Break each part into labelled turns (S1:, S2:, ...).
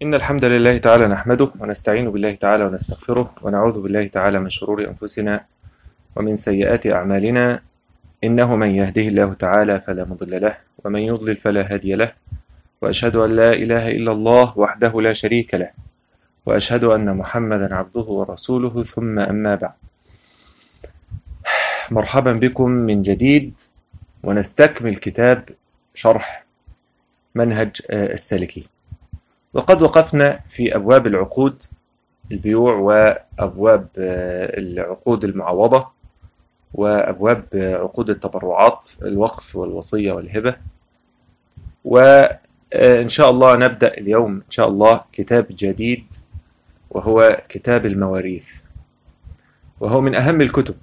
S1: إن الحمد لله تعالى نحمده ونستعين بالله تعالى ونستغفره ونعوذ بالله تعالى من شرور أنفسنا ومن سيئات أعمالنا. إنه من يهده الله تعالى فلا مضل له ومن يضلل فلا هادي له، وأشهد أن لا إله إلا الله وحده لا شريك له، وأشهد أن محمدا عبده ورسوله، ثم أما بعد. مرحبا بكم من جديد، ونستكمل كتاب شرح منهج السالكين. وقد وقفنا في أبواب العقود، البيوع، وأبواب العقود المعوضة، وأبواب عقود التبرعات، الوقف والوصية والهبة. وإن شاء الله نبدأ اليوم إن شاء الله كتاب جديد، وهو كتاب المواريث، وهو من أهم الكتب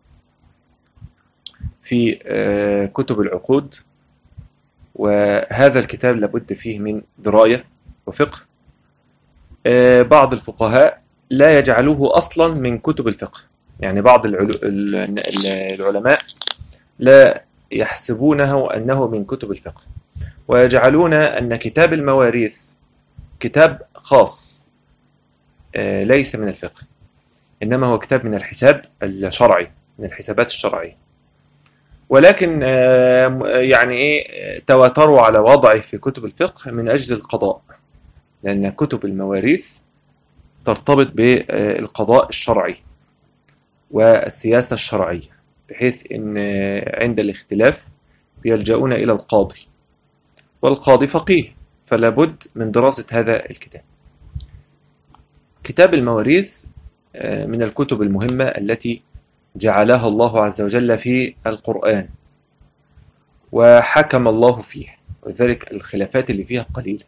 S1: في كتب العقود. وهذا الكتاب لابد فيه من دراية وفقه. بعض الفقهاء لا يجعلوه أصلا من كتب الفقه، يعني بعض العلماء لا يحسبونه أنه من كتب الفقه، ويجعلون أن كتاب المواريث كتاب خاص ليس من الفقه، إنما هو كتاب من الحساب الشرعي، من الحسابات الشرعية. ولكن يعني تواتروا على وضعه في كتب الفقه من أجل القضاء، لأن كتب المواريث ترتبط بالقضاء الشرعي والسياسة الشرعية، بحيث أن عند الاختلاف يلجؤون إلى القاضي، والقاضي فقيه، فلا بد من دراسة هذا الكتاب. كتاب المواريث من الكتب المهمة التي جعلها الله عز وجل في القرآن وحكم الله فيها، وذلك الخلافات اللي فيها قليلة.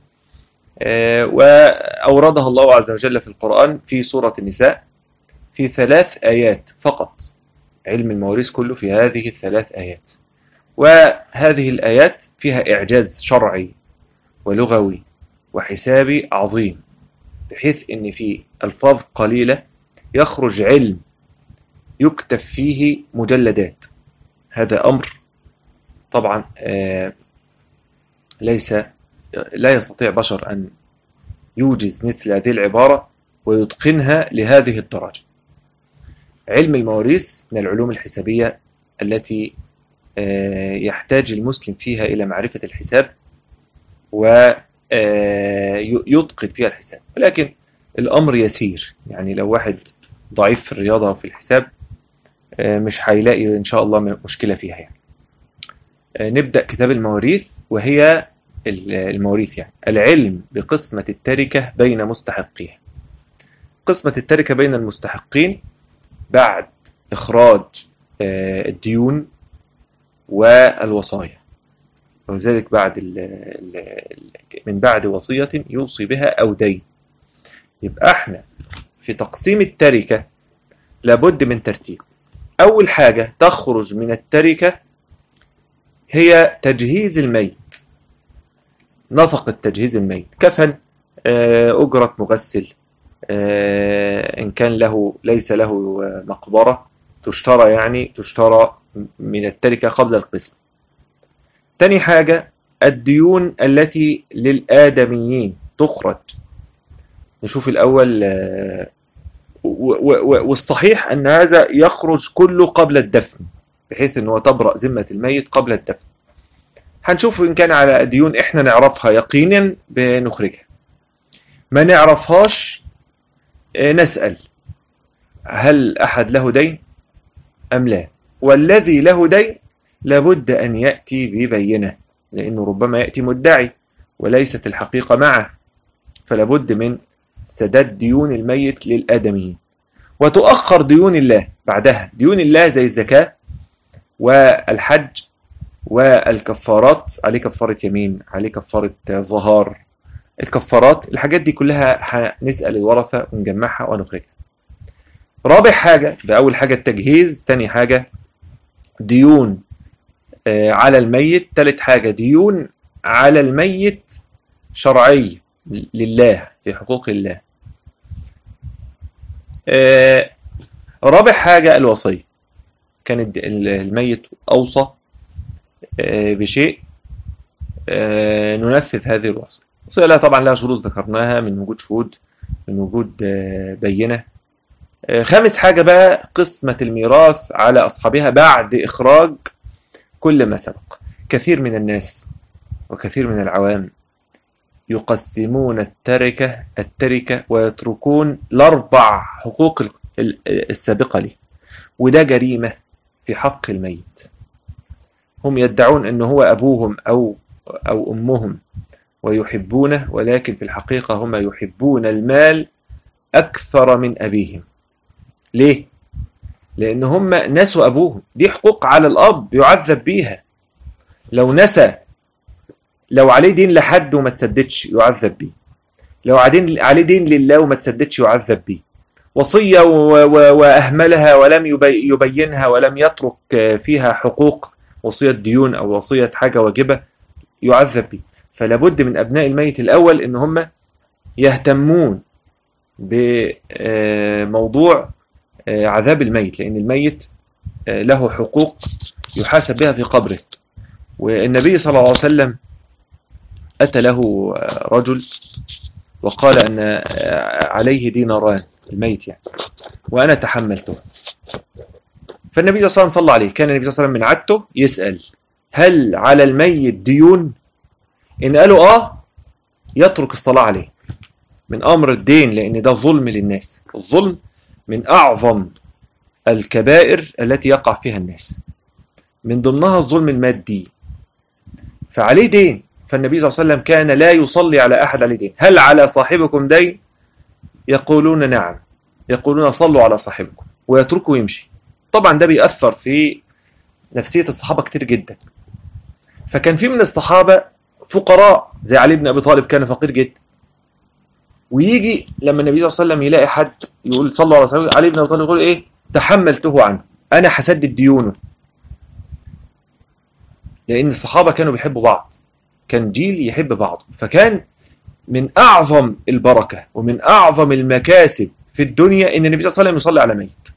S1: وأوردها الله عز وجل في القرآن في سورة النساء في 3 آيات فقط. علم المواريث كله في هذه ال3 آيات، وهذه الآيات فيها إعجاز شرعي ولغوي وحسابي عظيم، بحيث أن في ألفاظ قليلة يخرج علم يكتب فيه مجلدات. هذا أمر طبعا لا يستطيع بشر أن يوجز مثل هذه العبارة ويتقنها لهذه الدرجة. علم المواريث من العلوم الحسابية التي يحتاج المسلم فيها إلى معرفة الحساب ويتقن فيها الحساب، ولكن الأمر يسير. يعني لو واحد ضعيف في الرياضة وفي الحساب مش هيلاقي إن شاء الله مشكلة فيها. يعني نبدأ كتاب المواريث، وهي المواريث يعني العلم بقسمة التركة بين مستحقيها. قسمة التركة بين المستحقين بعد إخراج الديون والوصايا، وذلك من بعد وصية يوصي بها أو دين. يبقى احنا في تقسيم التركة لابد من ترتيب. أول حاجة تخرج من التركة هي تجهيز الميت، نفقة تجهيز الميت، كفن، أجرة مغسل، إن كان ليس له مقبرة تشترى من التركة قبل القسم. تاني حاجة الديون التي للآدميين تخرج. نشوف الأول، والصحيح أن هذا يخرج كله قبل الدفن، بحيث أنه تبرأ ذمة الميت قبل الدفن. هنشوف إن كان على ديون إحنا نعرفها يقينا بنخرجها، ما نعرفهاش نسأل هل أحد له دين أم لا. والذي له دين لابد أن يأتي ببينة، لأنه ربما يأتي مدعي وليست الحقيقة معه، فلابد من سداد ديون الميت للآدميين. وتؤخر ديون الله بعدها، ديون الله زي الزكاة والحج والكفارات، عليه كفارة يمين، عليه كفارة ظهار، الكفارات، الحاجات دي كلها هنسأل الورثة ونجمعها ونخرجها. رابع حاجة، بأول حاجة التجهيز، تاني حاجة ديون على الميت، تالت حاجة ديون على الميت شرعي لله في حقوق الله. رابع حاجة الوصية، كان الميت أوصى بشيء ننفذ هذه الوصية لها طبعا لها شروط ذكرناها، من وجود شهود، من وجود بينة. خامس حاجة بقى قسمة الميراث على أصحابها بعد إخراج كل ما سبق. كثير من الناس وكثير من العوام يقسمون التركة ويتركون الأربع حقوق السابقة له، وده جريمة في حق الميت. هم يدعون أنه هو أبوهم أو أمهم ويحبونه، ولكن في الحقيقة هم يحبون المال أكثر من أبيهم. ليه؟ لأن هم نسوا أبوهم. دي حقوق على الأب يعذب بيها. لو نسى، لو عليه دين لحد وما تسددش يعذب بيه، لو عليه دين لله وما تسددش يعذب بيه، وصية وأهملها ولم يبينها ولم يترك فيها حقوق، وصية ديون أو وصية حاجة واجبة، يعذب بيه. فلا بد من أبناء الميت الأول إن هم يهتمون بموضوع عذاب الميت، لأن الميت له حقوق يحاسب بها في قبره. والنبي صلى الله عليه وسلم أتى له رجل وقال أن عليه ديناران، الميت يعني، وأنا تحملته. فالنبي صلى الله عليه وسلم صلى عليه. كان النبي صلى الله عليه وسلم من عادته يسأل هل على الميت ديون؟ إن قالوا يترك الصلاة عليه من أمر الدين، لأن ده ظلم للناس. الظلم من أعظم الكبائر التي يقع فيها الناس، من ضمنها الظلم المادي. فعليه دين، فالنبي صلى الله عليه وسلم كان لا يصلي على أحد عليه دين. هل على صاحبكم دين؟ يقولون نعم. يقولون صلوا على صاحبكم، ويتركوا ويمشي. طبعا ده بيأثر في نفسية الصحابة كتير جدا. فكان في من الصحابة فقراء زي علي بن أبي طالب، كان فقير جدا، ويجي لما النبي صلى الله عليه وسلم يلاقي حد يقول صلوا على صاحبكم، علي بن أبي طالب يقول إيه؟ تحملته عنه، أنا هسدد ديونه. لأن الصحابة كانوا بيحبوا بعض، كان جيل يحب بعض. فكان من أعظم البركة ومن أعظم المكاسب في الدنيا إن النبي صلى الله عليه وسلم يصلي على ميت.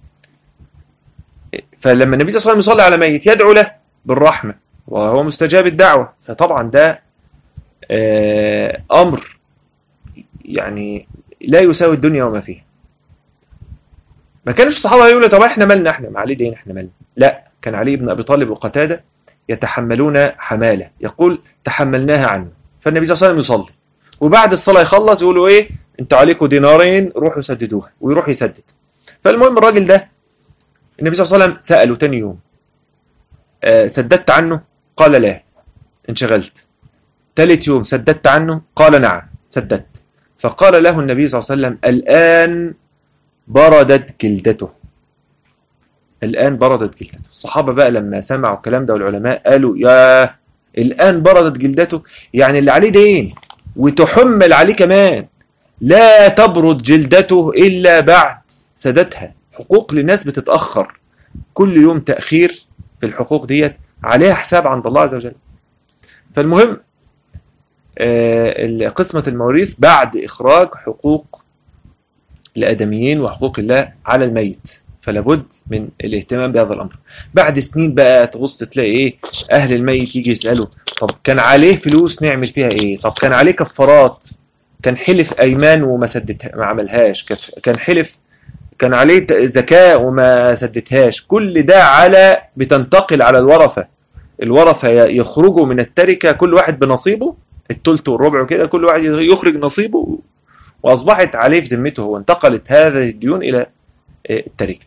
S1: فلما النبي صلى الله عليه وسلم يصلي على ميت يدعو له بالرحمة، وهو مستجاب الدعوة. فطبعا ده أمر يعني لا يساوي الدنيا وما فيها. ما كانش الصحابة يقولوا طب احنا مالنا، احنا مع علي دين، احنا مالنا. لا، كان علي بن أبي طالب وقتادة يتحملون حمالة، يقول تحملناها عنه. فالنبي صلى الله عليه وسلم يصلي، وبعد الصلاة يخلص يقولوا ايه؟ انتوا عليكم دينارين روحوا سددوها، ويروح يسدد. فالمهم الراجل ده النبي صلى الله عليه وسلم سأله تاني يوم سددت عنه؟ قال لا، انشغلت. ثالث يوم سددت عنه؟ قال نعم سددت. فقال له النبي صلى الله عليه وسلم الآن بردت جلدته. الآن بردت جلدته. الصحابة بقى لما سمعوا الكلام ده والعلماء قالوا يا الآن بردت جلدته، يعني اللي عليه دين وتحمل عليه كمان، لا تبرد جلدته إلا بعد سددها. حقوق للناس بتتأخر، كل يوم تأخير في الحقوق ديت عليها حساب عند الله عز وجل. فالمهم قسمة المواريث بعد إخراج حقوق الآدميين وحقوق الله على الميت، فلابد من الاهتمام بهذا الأمر. بعد سنين بقى تبص تلاقي إيه؟ أهل الميت يجي يسألوا طب كان عليه فلوس نعمل فيها إيه؟ طب كان عليه كفارات، كان حلف أيمان وما سددها ما عملهاش، كان عليه زكاة وما سددهاش. كل ده بتنتقل على الورثة يخرجوا من التركة كل واحد بنصيبه، الثلث والربع وكده، كل واحد يخرج نصيبه، وأصبحت عليه في ذمته، وانتقلت هذه الديون إلى التركة.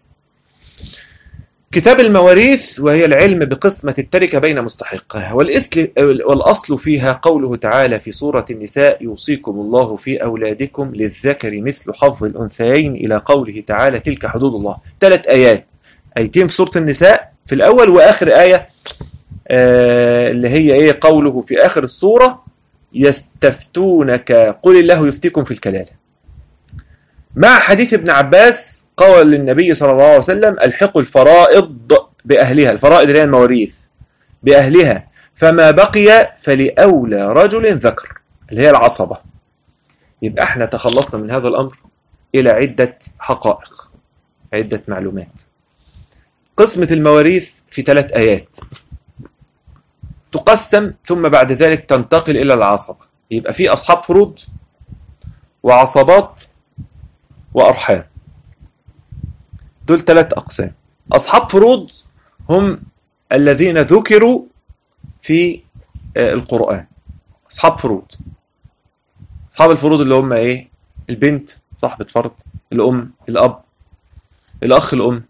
S1: كتاب المواريث وهي العلم بقسمة التركة بين مستحقها، والأصل فيها قوله تعالى في سورة النساء يوصيكم الله في أولادكم للذكر مثل حظ الأنثيين إلى قوله تعالى تلك حدود الله. 3 آيات، آيتين في سورة النساء في الأول، وآخر آية اللي هي إيه؟ قوله في آخر السورة يستفتونك قل الله يفتيكم في الكلالة. مع حديث ابن عباس قال للنبي صلى الله عليه وسلم الحقوا الفرائض بأهلها، الفرائض اللي هي المواريث بأهلها، فما بقي فلأولى رجل ذكر، اللي هي العصبة. يبقى احنا تخلصنا من هذا الأمر إلى عدة حقائق، عدة معلومات. قسمة المواريث في 3 آيات تقسم، ثم بعد ذلك تنتقل إلى العصبة. يبقى في أصحاب فروض وعصبات وأرحام. دول 3 أقسام. أصحاب فروض هم الذين ذكروا في القرآن. أصحاب فروض، أصحاب الفروض اللي هم إيه؟ البنت صاحبة فرض، الأم، الأب، الأخ، الأم،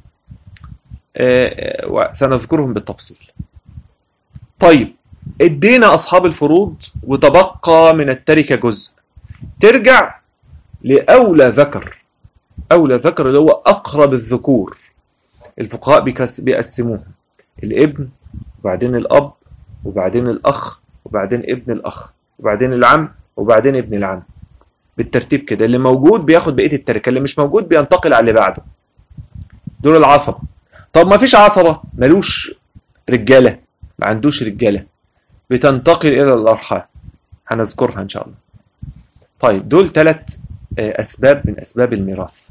S1: سنذكرهم بالتفصيل. طيب ادينا أصحاب الفروض وتبقى من التركة جزء، ترجع لأولى ذكر. أولى ذكر اللي هو أقرب الذكور. الفقهاء بيقسموهم الابن، وبعدين الأب، وبعدين الأخ، وبعدين ابن الأخ، وبعدين العم، وبعدين ابن العم، بالترتيب كده. اللي موجود بياخد بقية التركة، اللي مش موجود بينتقل على اللي بعده. دول العصبة. طب ما فيش عصبة، ملوش رجالة، ما عندوش رجالة، بتنتقل إلى الأرحام، هنذكرها إن شاء الله. طيب دول 3 أسباب من أسباب الميراث.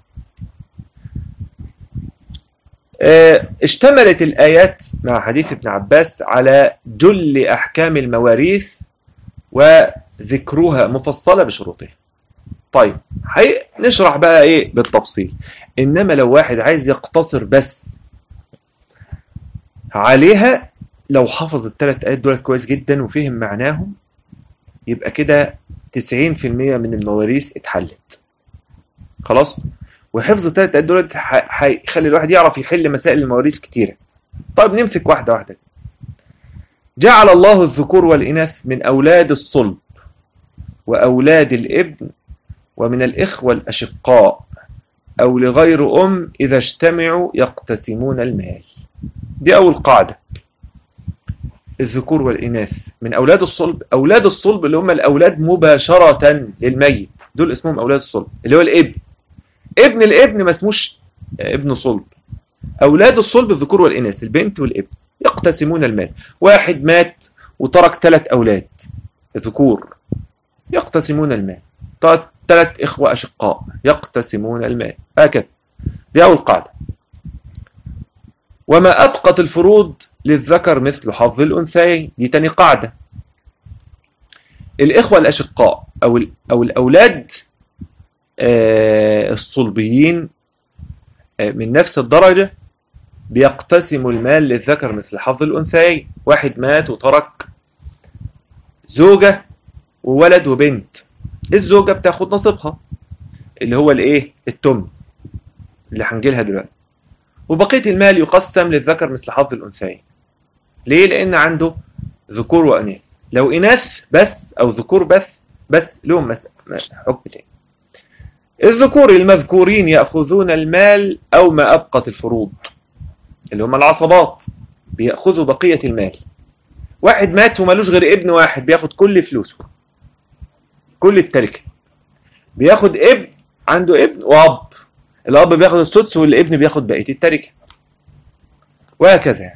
S1: اشتملت الآيات مع حديث ابن عباس على جل أحكام المواريث وذكرها مفصلة بشروطها. طيب نشرح بقى إيه بالتفصيل. إنما لو واحد عايز يقتصر بس عليها، لو حفظ ال3 آيات دول كويس جدا وفهم معناهم، يبقى كده 90% من المواريث اتحلت خلاص. وحفظ ال3 آيات دول هيخلي الواحد يعرف يحل مسائل المواريث كتيرة. طيب نمسك واحدة واحدة. جعل الله الذكور والإناث من أولاد الصلب وأولاد الابن ومن الإخوة الأشقاء أو لغير أم إذا اجتمعوا يقتسمون المال. دي أول قاعدة. الذكور والإناث من أولاد الصلب. أولاد الصلب اللي هم الأولاد مباشرة للميت، دول اسمهم أولاد الصلب، اللي هو الابن. ابن الابن ما اسموش ابن صلب. أولاد الصلب الذكور والإناث، البنت والابن، يقتسمون المال. واحد مات وترك 3 أولاد ذكور، يقتسمون المال. 3 إخوة أشقاء، يقتسمون المال، هكذا. دي أول قاعدة. وما أبقت الفروض للذكر مثل حظ الأنثيين، دي تاني قاعدة. الإخوة الأشقاء أو الأولاد الصلبيين من نفس الدرجة بيقتسموا المال للذكر مثل حظ الأنثيين. واحد مات وترك زوجة وولد وبنت. الزوجة بتاخد نصيبها اللي هو الايه؟ التمن اللي هنجيلها دلوقتي. وبقية المال يقسم للذكر مثل حظ الأنثيين. ليه؟ لأن عنده ذكور وإناث. لو إناث بس أو ذكور بس لهم حكم تاني. الذكور المذكورين يأخذون المال أو ما أبقت الفروض، اللي هم العصبات، بيأخذوا بقية المال. واحد مات ومالوش غير ابن واحد، بياخد كل فلوسه، كل التركة. بياخد ابن، عنده ابن وأب، الأب بياخد السدس والابن بياخد بقية التركة، وهكذا.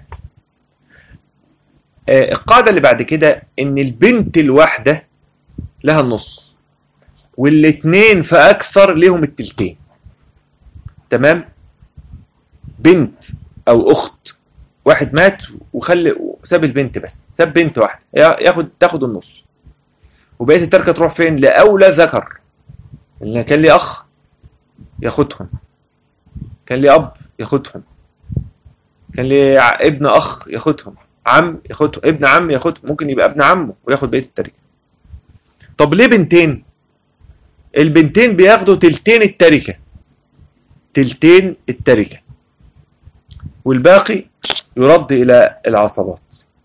S1: القاعدة اللي بعد كده إن البنت الواحدة لها النص، والاتنين فأكثر لهم التلتين. تمام؟ بنت أو أخت، واحد مات وساب البنت، بس ساب بنت واحدة، تاخد النص، وبقية التركة تروح فين؟ لأولى ذكر. اللي كان لي أخ ياخدهم، كان لي أب ياخدهم، كان لي ابن أخ ياخدهم، عم ياخدهم، ابن عم ياخدهم، ممكن يبقى ابن عمه وياخد بقية التركة. طب ليه بنتين؟ البنتين بياخدوا تلتين التركة، تلتين التركة، والباقي يرد إلى العصبات.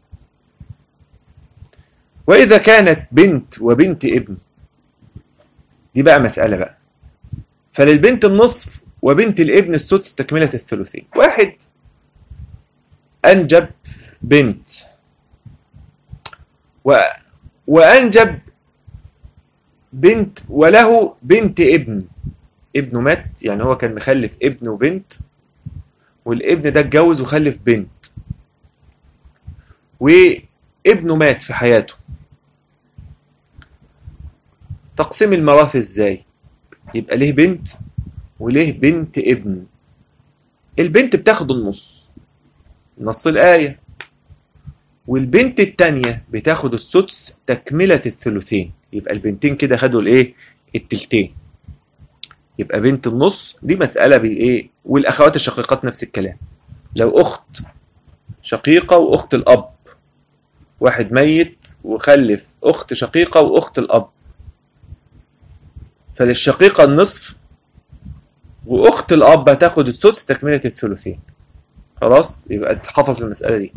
S1: وإذا كانت بنت وبنت ابن، دي بقى مسألة بقى. فللبنت النصف وبنت الابن السدس تكملة الثلثين. واحد أنجب بنت وأنجب بنت وله بنت ابن، ابنه مات، يعني هو كان مخلف ابن وبنت، والابن ده اتجوز وخلف بنت، وابنه مات في حياته. تقسيم الميراث ازاي؟ يبقى ليه بنت وليه بنت ابن. البنت بتاخد النص، نص الآية، والبنت التانية بتاخد السدس تكملة الثلثين. يبقى البنتين كده خدوا الايه؟ التلتين. يبقى بنت النص دي مسألة بايه؟ والاخوات الشقيقات نفس الكلام. لو اخت شقيقة واخت الاب، واحد ميت وخلف اخت شقيقة واخت الاب، فللشقيقة النصف واخت الاب هتاخد السدس تكملة الثلثين. خلاص، يبقى تحفظ المسألة دي.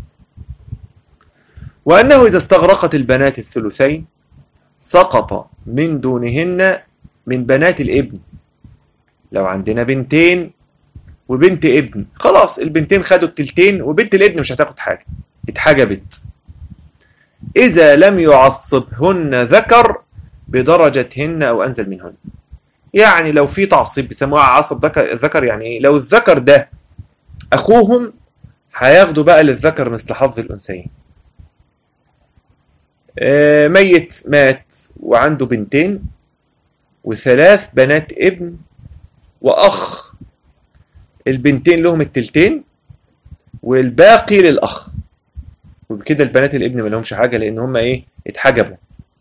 S1: وأنه إذا استغرقت البنات الثلثين سقط من دونهن من بنات الابن. لو عندنا بنتين وبنت ابن، خلاص البنتين خدوا التلتين وبنت الابن مش هتاخد حاجة، اتحجبت. إذا لم يعصبهن ذكر بدرجتهن أو أنزل منهن. يعني لو في تعصيب بيسموها عصب ذكر، يعني إيه؟ لو الذكر ده أخوهم هياخدوا بقى للذكر مثل حظ الأنثيين. ميت مات وعنده بنتين وثلاث بنات ابن وأخ، البنتين لهم التلتين والباقي للأخ، وبكده البنات الابن ما لهمش حاجة لأن هم إيه؟ اتحجبوا.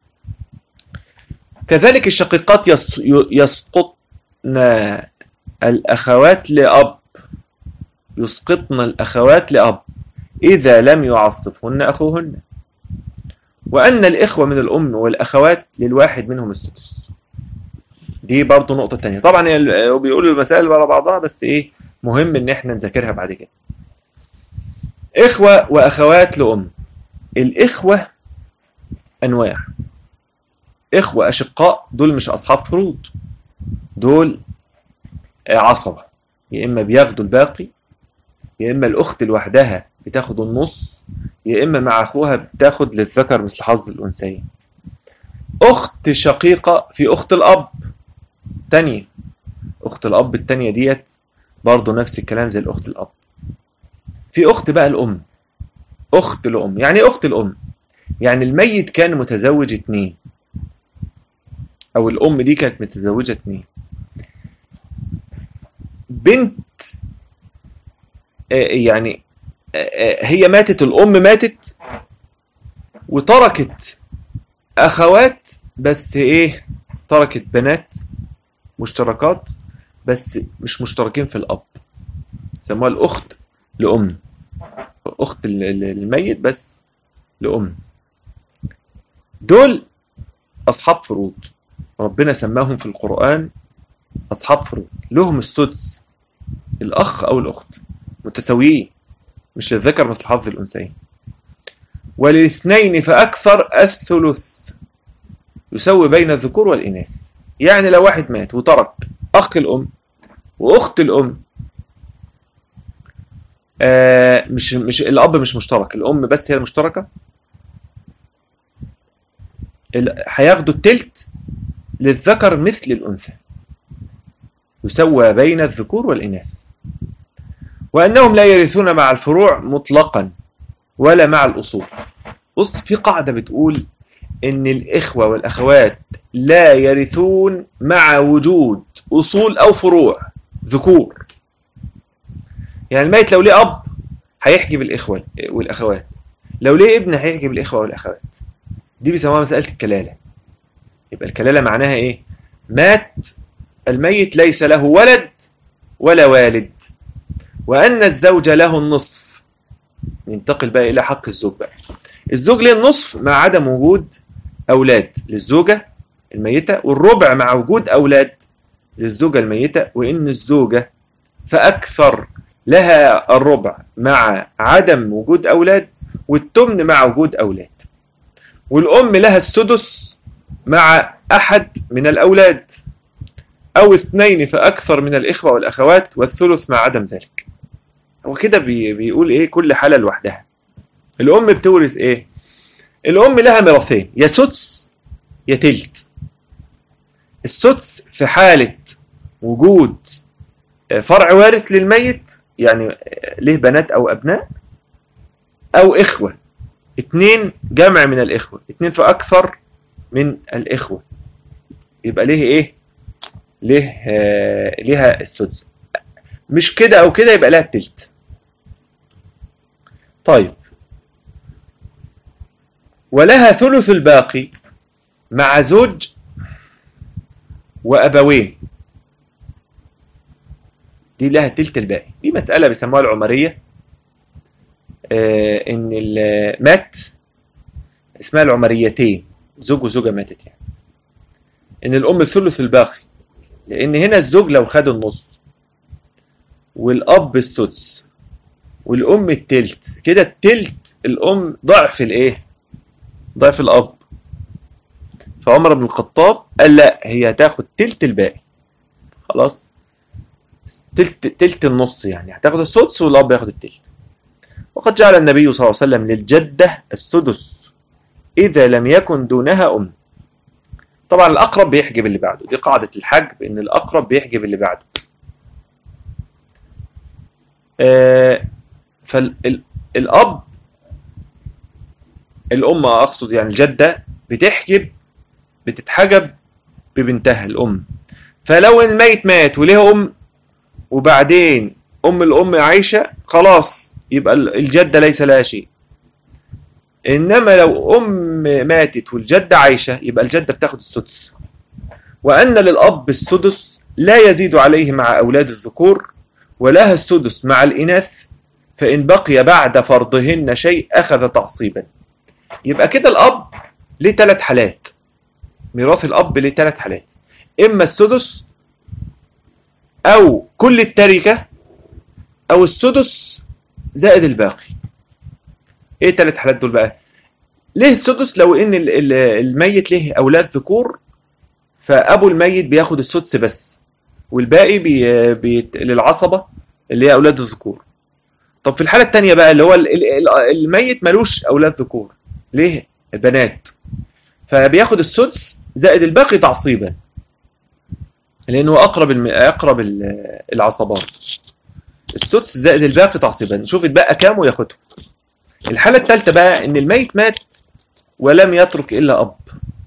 S1: كذلك الشقيقات يسقطن الأخوات لأب، يسقطن الأخوات لأب إذا لم يعصبهن أخوهن. وأن الإخوة من الأم والأخوات للواحد منهم السدس. دي برضو نقطة تانية. طبعا بيقولوا المسائل ورا بعضها، بس إيه مهم إن إحنا نذاكرها بعد كده. إخوة وأخوات لأم. الإخوة أنواع. إخوة أشقاء دول مش أصحاب فروض، دول عصبة، يا إما بياخدوا الباقي، يا إما الأخت لوحدها بتاخد النص، يا إما مع أخوها بتاخد للذكر مثل حظ الأنثيين. أخت شقيقة في أخت الأب تانية، أخت الأب التانية ديت برضو نفس الكلام زي الأخت الأب. في أخت بقى الأم، أخت الأم. يعني أخت الأم يعني الميت كان متزوج 2، أو الأم دي كانت متزوجة 2. بنت يعني هي ماتت، الأم ماتت وتركت أخوات، بس إيه؟ تركت بنات مشتركات بس مش مشتركين في الأب، سموها الأخت لأم، أخت الميت بس لأم. دول أصحاب فروض، ربنا سماهم في القرآن أصحاب فروض، لهم السدس، الأخ أو الأخت متساويين، مش للذكر مثل حظ الأنثيين. وللاثنين فأكثر الثلث، يسوي بين الذكور والإناث. يعني لو واحد مات وترك أخ الأم وأخت الأم، مش الأب مش مشترك، الأم بس هي المشتركة، هياخدوا التلت للذكر مثل الأنثى، يسوى بين الذكور والإناث. وأنهم لا يرثون مع الفروع مطلقا ولا مع الأصول. بص، في قاعدة بتقول إن الإخوة والأخوات لا يرثون مع وجود أصول أو فروع ذكور. يعني الميت لو ليه أب هيحجب الإخوة والأخوات، لو ليه ابن هيحجب الإخوة والأخوات. دي بيسموها مسألة الكلالة. يبقى الكلالة معناها إيه؟ مات الميت ليس له ولد ولا والد، وأن الزوج له النصف. ننتقل بقى إلى حق الزوج بقى. الزوج له النصف مع عدم وجود أولاد للزوجة الميتة، والربع مع وجود أولاد للزوجة الميتة، وإن الزوجة فأكثر لها الربع مع عدم وجود أولاد، والتمن مع وجود أولاد. والأم لها السدس مع أحد من الأولاد، أو 2 فأكثر من الإخوة والأخوات، والثلث مع عدم ذلك. هو كده بيقول إيه؟ كل حالة لوحدها. الأم بتورث إيه؟ الأم لها ميراثين، يا سدس يا تلت. السدس في حالة وجود فرع وارث للميت، يعني له بنات أو أبناء، أو إخوة 2 جمع من الإخوة، 2 فأكثر من الإخوة، يبقى ليه إيه؟ ليها السدس. مش كده أو كده يبقى لها التلت. طيب، ولها ثلث الباقي مع زوج وأبوين، دي لها تلت الباقي. دي مسألة بيسموها العمرية، إن مات اسمها العمريتين، زوج وزوجة ماتت يعني، إن الأم الثلث الباقي، لأن هنا الزوج لو خد النص والأب السدس والأم التلت، كده التلت الأم ضعف الإيه؟ ضعف الأب. فعمر بن الخطاب قال لا، هي هتاخد تلت الباقي، خلاص، تلت النص، يعني هتاخد السدس والأب ياخد التلت. وقد جعل النبي صلى الله عليه وسلم للجدة السدس إذا لم يكن دونها أم. طبعا الأقرب بيحجب اللي بعده، دي قاعدة الحجب، إن الأقرب بيحجب اللي بعده. فالأب، الأم أقصد يعني الجدة، بتتحجب ببنتها الأم. فلو الميت مات وليه أم وبعدين الأم عايشة، خلاص يبقى الجدة ليس لها شيء. إنما لو ماتت والجدة عايشة، يبقى الجدة بتاخد السدس. وأن للأب السدس لا يزيد عليه مع أولاد الذكور، ولها السدس مع الإناث، فإن بقي بعد فرضهن شيء أخذ تعصيبا. يبقى كده الأب ليه 3 حالات، ميراث الأب ليه 3 حالات، إما السدس أو كل التركة أو السدس زائد الباقي. إيه 3 حالات دول بقى؟ ليه السدس؟ لو إن الميت له أولاد ذكور، فأبو الميت بياخد السدس بس، والباقي للعصبة اللي هي أولاد الذكور. طب في الحالة التانية بقى، اللي هو الميت ملوش أولاد ذكور، ليه بنات، فبياخد السدس زائد الباقي تعصيبا، لأنه أقرب العصبات. السدس زائد الباقي تعصيبا، نشوف اتبقى كام وياخده. الحالة الثالثة بقى إن الميت مات ولم يترك إلا أب،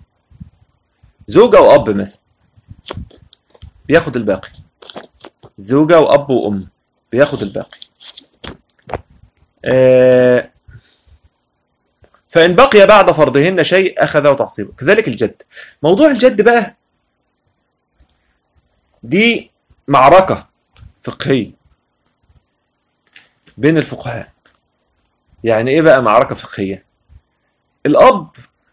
S1: زوجة وأب مثلا، بياخد الباقي. زوجة وأب وأم بياخد الباقي. فإن بقي بعد فرضهن شيء أخذه تعصيبه. كذلك الجد. موضوع الجد بقى دي معركة فقهية بين الفقهاء. يعني إيه بقى معركة فقهية؟ الأب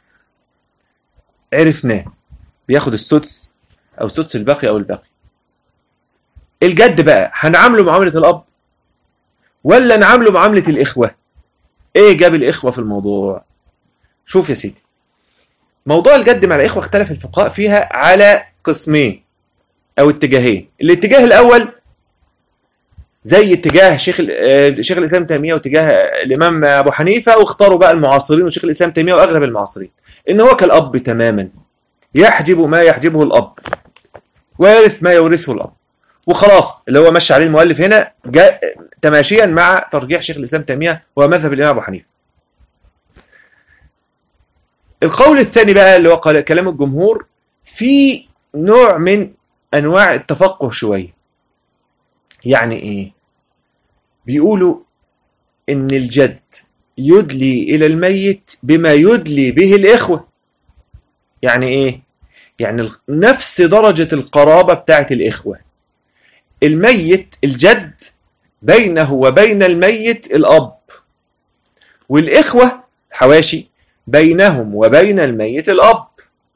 S1: عرفناه بياخد السدس أو سدس الباقي أو الباقي. الجد بقى هنعامله معاملة الأب ولا نعامله معاملة الإخوة؟ إيه جاب الإخوة في الموضوع؟ شوف يا سيدي، موضوع الجد مع الإخوة اختلف الفقهاء فيها على قسمين أو اتجاهين. الاتجاه الأول زي اتجاه شيخ الإسلام ابن تيمية واتجاه الإمام أبو حنيفة، واختاروا بقى المعاصرين وشيخ الإسلام ابن تيمية وأغلب المعاصرين، إن هو كالأب تماما، يحجب ما يحجبه الأب ويرث ما يورثه الأب، وخلاص اللي هو مشى عليه المؤلف هنا جاء تماشيا مع ترجيح شيخ الإسلام ابن تيمية ومذهب الإمام أبو حنيفة. القول الثاني بقى اللي هو كلام الجمهور، في نوع من أنواع التفقه شوية. يعني إيه؟ بيقولوا إن الجد يدلي إلى الميت بما يدلي به الإخوة. يعني إيه؟ يعني نفس درجة القرابة بتاعت الإخوة. الميت الجد بينه وبين الميت الأب، والإخوة حواشي بينهم وبين الميت الأب.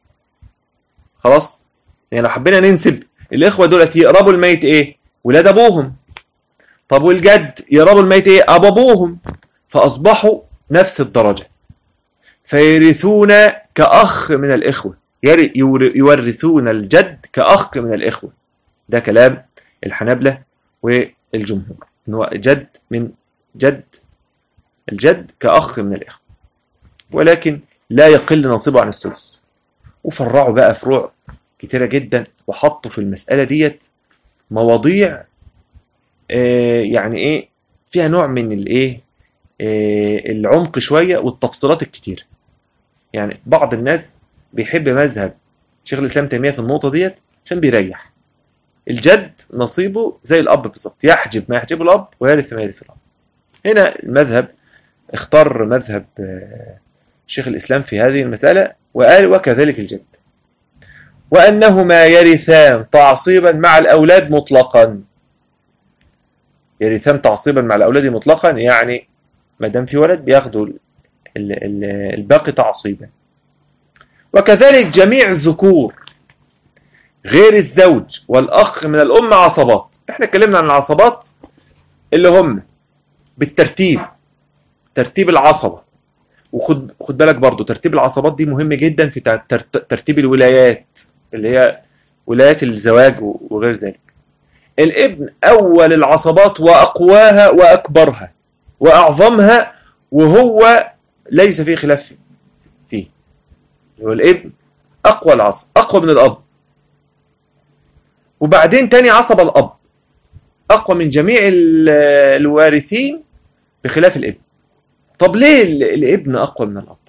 S1: خلاص؟ يعني لو حبينا ننسب الإخوة دولت يقربوا الميت إيه؟ ولاد أبوهم. طب والجد يقربوا الميت إيه؟ أبو أبوهم. فأصبحوا نفس الدرجة، فيرثون كأخ من الإخوة، يورثون الجد كأخ من الإخوة. ده كلام الحنابلة والجمهور، إن هو جد من جد، الجد كأخ من الإخوة، ولكن لا يقل نصيبه عن السدس. وفرعوا بقى فروع كتيرة جدا، وحطوا في المسألة ديت مواضيع يعني إيه فيها نوع من الإيه العمق شوية والتفصيلات الكتير. يعني بعض الناس بيحب مذهب شيخ الإسلام تيمية في النقطة ديت عشان بيريح. الجد نصيبه زي الأب بالظبط، يحجب ما يحجبه الأب ويرث ما يرث الأب. هنا المذهب اختار مذهب شيخ الإسلام في هذه المسألة وقال وكذلك الجد، وأنهما يرثان تعصيبا مع الأولاد مطلقا. يرثان تعصيبا مع الأولاد مطلقا يعني ما دام في ولد بياخدوا الباقي تعصيبا. وكذلك جميع الذكور غير الزوج والأخ من الأم عصبات. احنا اتكلمنا عن العصبات اللي هم بالترتيب، ترتيب العصبة. وخد بالك برضو ترتيب العصبات دي مهم جدا في ترتيب الولايات اللي هي ولايات الزواج وغير ذلك. الابن أول العصبات وأقواها وأكبرها وأعظمها، وهو ليس فيه خلاف فيه. هو الابن أقوى العصب، أقوى من الأب. وبعدين تاني عصب الأب أقوى من جميع الوارثين بخلاف الابن. طب ليه الابن أقوى من الأب؟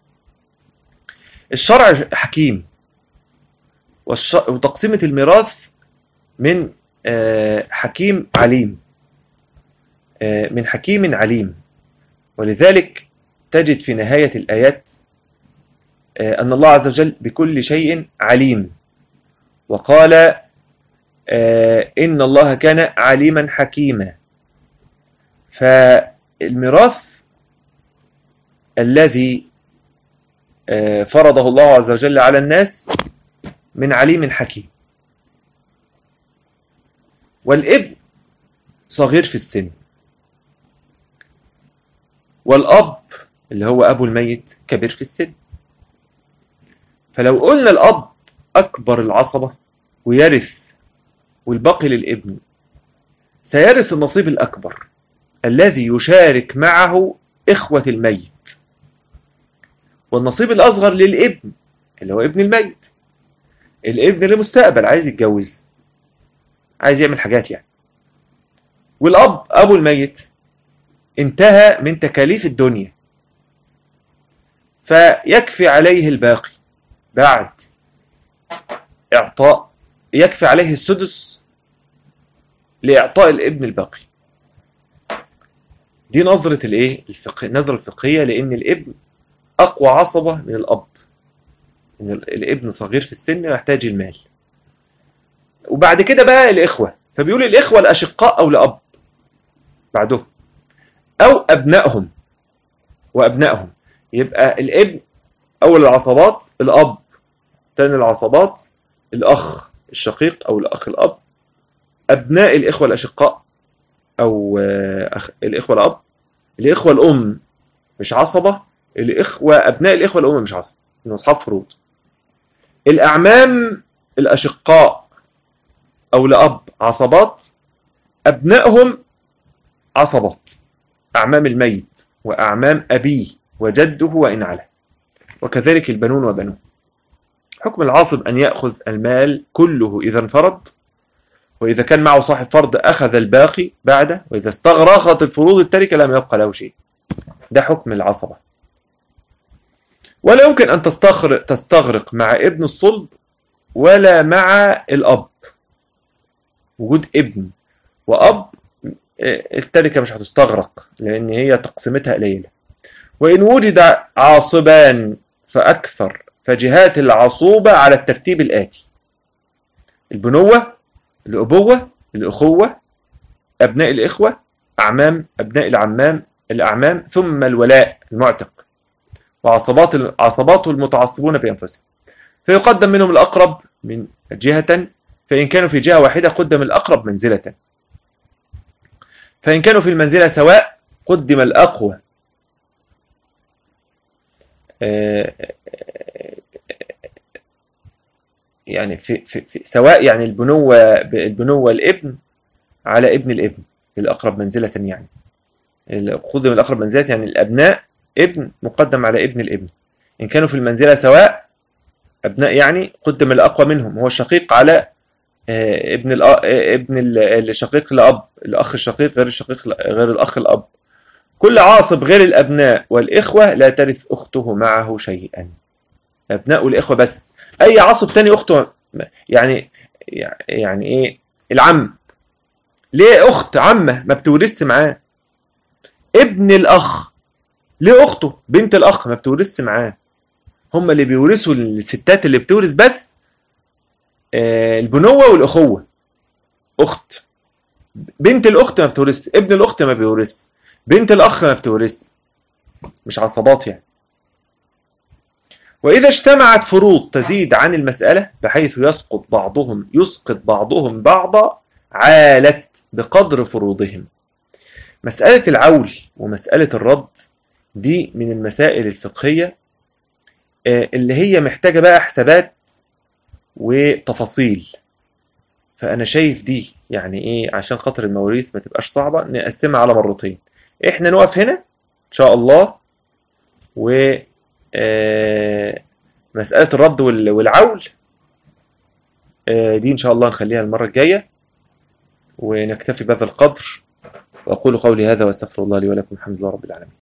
S1: الشرع حكيم، وتقسيمة الميراث من حكيم عليم، من حكيم عليم. ولذلك تجد في نهاية الآيات أن الله عز وجل بكل شيء عليم، وقال إن الله كان عليما حكيما. فالميراث الذي فرضه الله عز وجل على الناس من عليم حكيم. والابن صغير في السن، والأب اللي هو أبو الميت كبير في السن. فلو قلنا الأب أكبر العصبة ويرث والباقي للابن، سيرث النصيب الأكبر الذي يشارك معه إخوة الميت، والنصيب الأصغر للابن اللي هو ابن الميت. الابن له مستقبل، عايز يتجوز، عايز يعمل حاجات يعني. والأب أبو الميت انتهى من تكاليف الدنيا، فيكفي عليه الباقي بعد إعطاء، يكفي عليه السدس لإعطاء الابن الباقي. دي نظرة الايه النظرة الفقهية، لأن الابن أقوى عصبة من الأب. إن الابن صغير في السن ويحتاج المال. وبعد كده بقى الإخوة، فبيقول الإخوة الأشقاء أو لأب بعدهم أو أبنائهم وأبنائهم. يبقى الابن أول العصبات، الأب ثاني العصبات، الأخ الشقيق أو الأخ الأب، أبناء الإخوة الأشقاء أو الإخوة الأب، الإخوة الأم مش عصبة، الإخوة أبناء الإخوة الأم مش عصبة، إنه أصحاب فروض. الأعمام الأشقاء أو لأب عصبات، أبنائهم عصبات، أعمام الميت وأعمام أبيه وجده وإن علا. وكذلك البنون وبنوه. حكم العاصب أن يأخذ المال كله إذا انفرد، وإذا كان معه صاحب فرض أخذ الباقي بعده، وإذا استغرقت الفروض التركة لم يبقى له شيء. ده حكم العصبة. ولا يمكن أن تستغرق مع ابن الصلب ولا مع الأب. وجود ابن وأب التركة مش هتستغرق، لأن هي تقسيمتها قليلة. وإن وجد عاصبان فأكثر فجهات العصوبة على الترتيب الآتي: البنوة، الأبوة، الأخوة، أبناء الإخوة، أعمام، أبناء الأعمام، ثم الولاء المعتق، وعصبات المتعصبون بأنفسهم. فيقدم منهم الأقرب من جهة، فإن كانوا في جهة واحدة قدم الأقرب منزلة، فإن كانوا في المنزلة سواء قدم الأقوى. يعني في سواء يعني البنوة الابن على ابن الابن الأقرب منزلة، يعني قدم الأقرب منزلة، يعني الأبناء ابن مقدم على ابن الابن. إن كانوا في المنزلة سواء أبناء يعني قدم الأقوى منهم، هو الشقيق على ابن الشقيق لأب، الأخ الشقيق غير الشقيق غير الأخ الأب. كل عاصب غير الأبناء والإخوة لا ترث أخته معه شيئا. أبناء الإخوة بس. أي عاصب تاني أخته يعني إيه؟ العم ليه أخت عمه ما بتورثش معاه. ابن الأخ ليه اخته بنت الاخ ما بتورثش معاه؟ هم اللي بيورثوا الستات اللي بتورث بس البنوة والاخوة. اخت، بنت الاخت ما بتورث، ابن الاخت ما بيورث، بنت الاخ ما بتورث، مش عصبات يعني. وإذا اجتمعت فروض تزيد عن المسألة بحيث يسقط بعضهم بعضا عالت بقدر فروضهم. مسألة العول ومسألة الرد دي من المسائل الفقهية اللي هي محتاجة بقى حسابات وتفاصيل. فأنا شايف دي يعني إيه، عشان خاطر المواريث ما تبقاش صعبة نقسمها على مرتين. إحنا نقف هنا إن شاء الله، و مسألة الرد والعول دي إن شاء الله نخليها المرة الجاية، ونكتفي بهذا القدر. وأقول قولي هذا وأستغفر الله لي ولكم. الحمد لله رب العالمين.